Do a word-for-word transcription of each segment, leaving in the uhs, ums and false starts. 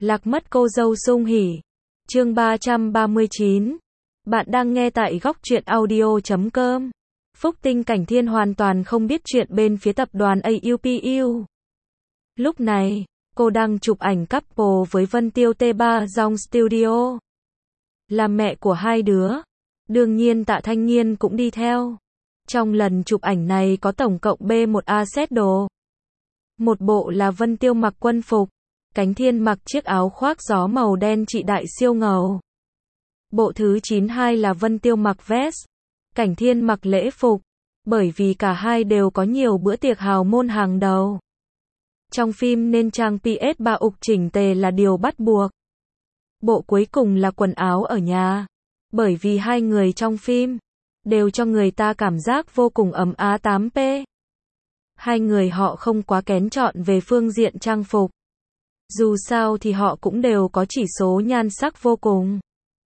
Lạc mất cô dâu sung hỉ. Chương ba trăm ba mươi chín. Bạn đang nghe tại góc truyện audio chấm com. Phúc Tinh Cảnh Thiên hoàn toàn không biết chuyện bên phía tập đoàn a u pê u. Lúc này, cô đang chụp ảnh couple với Vân Tiêu T ba Dong Studio. Là mẹ của hai đứa. Đương nhiên Tạ Thanh Nghiên cũng đi theo. Trong lần chụp ảnh này có tổng cộng B một A set đồ. Một bộ là Vân Tiêu mặc quân phục. Cảnh Thiên mặc chiếc áo khoác gió màu đen trị đại siêu ngầu. Bộ thứ chín mươi hai là Vân Tiêu mặc vest. Cảnh Thiên mặc lễ phục. Bởi vì cả hai đều có nhiều bữa tiệc hào môn hàng đầu. Trong phim nên trang pê ét ba ục chỉnh tề là điều bắt buộc. Bộ cuối cùng là quần áo ở nhà. Bởi vì hai người trong phim đều cho người ta cảm giác vô cùng ấm á tám P. Hai người họ không quá kén chọn về phương diện trang phục. Dù sao thì họ cũng đều có chỉ số nhan sắc vô cùng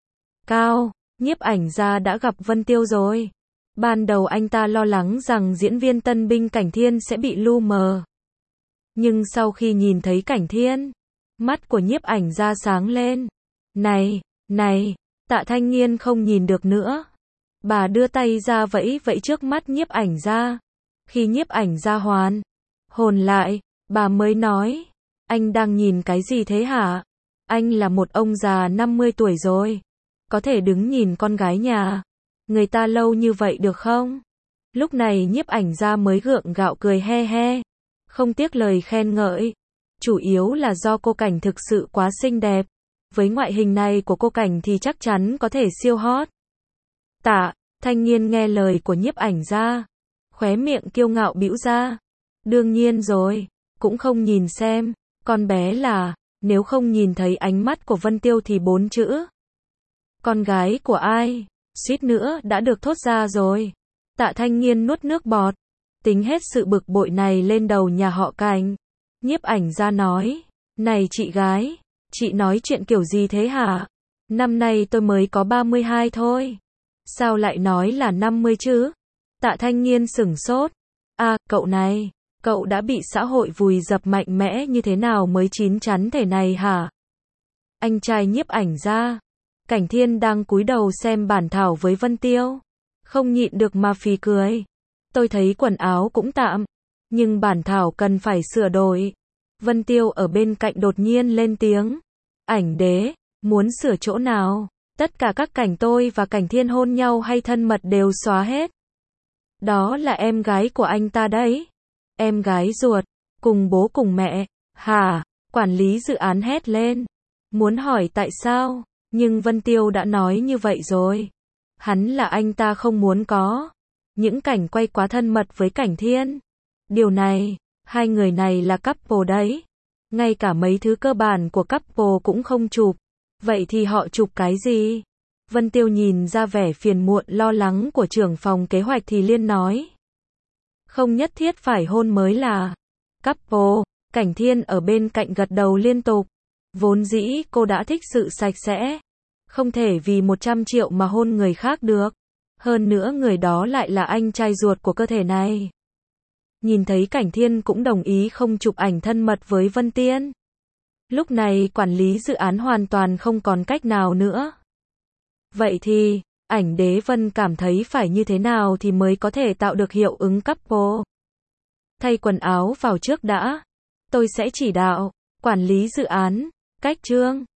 cao. Nhiếp ảnh gia đã gặp Vân Tiêu rồi. Ban đầu anh ta lo lắng rằng diễn viên tân binh Cảnh Thiên sẽ bị lu mờ. Nhưng sau khi nhìn thấy Cảnh Thiên, mắt của nhiếp ảnh gia sáng lên. Này, này, Tạ Thanh Nghiên không nhìn được nữa. Bà đưa tay ra vẫy vẫy trước mắt nhiếp ảnh gia. Khi nhiếp ảnh gia hoàn hồn lại, bà mới nói, anh đang nhìn cái gì thế hả? Anh là một ông già năm mươi tuổi rồi. Có thể đứng nhìn con gái nhà người ta lâu như vậy được không? Lúc này nhiếp ảnh gia mới gượng gạo cười he he. Không tiếc lời khen ngợi. Chủ yếu là do cô Cảnh thực sự quá xinh đẹp. Với ngoại hình này của cô Cảnh thì chắc chắn có thể siêu hot. Tạ Thanh Nghiên nghe lời của nhiếp ảnh gia, khóe miệng kiêu ngạo bĩu ra. Đương nhiên rồi, cũng không nhìn xem, con bé là, nếu không nhìn thấy ánh mắt của Vân Tiêu thì bốn chữ. Con gái của ai? Suýt nữa đã được thốt ra rồi. Tạ Thanh Nghiên nuốt nước bọt, tính hết sự bực bội này lên đầu nhà họ Cảnh. Nhiếp ảnh gia nói, này chị gái, chị nói chuyện kiểu gì thế hả? Năm nay tôi mới có ba mươi hai thôi. Sao lại nói là năm mươi chứ? Tạ Thanh Nghiên sửng sốt. À, cậu này, cậu đã bị xã hội vùi dập mạnh mẽ như thế nào mới chín chắn thể này hả? Anh trai nhiếp ảnh gia. Cảnh Thiên đang cúi đầu xem bản thảo với Vân Tiêu. Không nhịn được mà phì cười. Tôi thấy quần áo cũng tạm. Nhưng bản thảo cần phải sửa đổi. Vân Tiêu ở bên cạnh đột nhiên lên tiếng. Ảnh đế, muốn sửa chỗ nào? Tất cả các cảnh tôi và Cảnh Thiên hôn nhau hay thân mật đều xóa hết. Đó là em gái của anh ta đấy. Em gái ruột, cùng bố cùng mẹ. Hả? Quản lý dự án hét lên. Muốn hỏi tại sao? Nhưng Vân Tiêu đã nói như vậy rồi. Hắn là anh ta không muốn có những cảnh quay quá thân mật với Cảnh Thiên. Điều này, hai người này là couple đấy. Ngay cả mấy thứ cơ bản của couple cũng không chụp. Vậy thì họ chụp cái gì? Vân Tiêu nhìn ra vẻ phiền muộn lo lắng của trưởng phòng kế hoạch thì liên nói. Không nhất thiết phải hôn mới là couple. Cảnh Thiên ở bên cạnh gật đầu liên tục. Vốn dĩ cô đã thích sự sạch sẽ. Không thể vì một trăm triệu mà hôn người khác được. Hơn nữa người đó lại là anh trai ruột của cơ thể này. Nhìn thấy Cảnh Thiên cũng đồng ý không chụp ảnh thân mật với Vân Tiên. Lúc này quản lý dự án hoàn toàn không còn cách nào nữa. Vậy thì, ảnh đế Vân cảm thấy phải như thế nào thì mới có thể tạo được hiệu ứng couple? Thay quần áo vào trước đã. Tôi sẽ chỉ đạo. Quản lý dự án. Cách trương.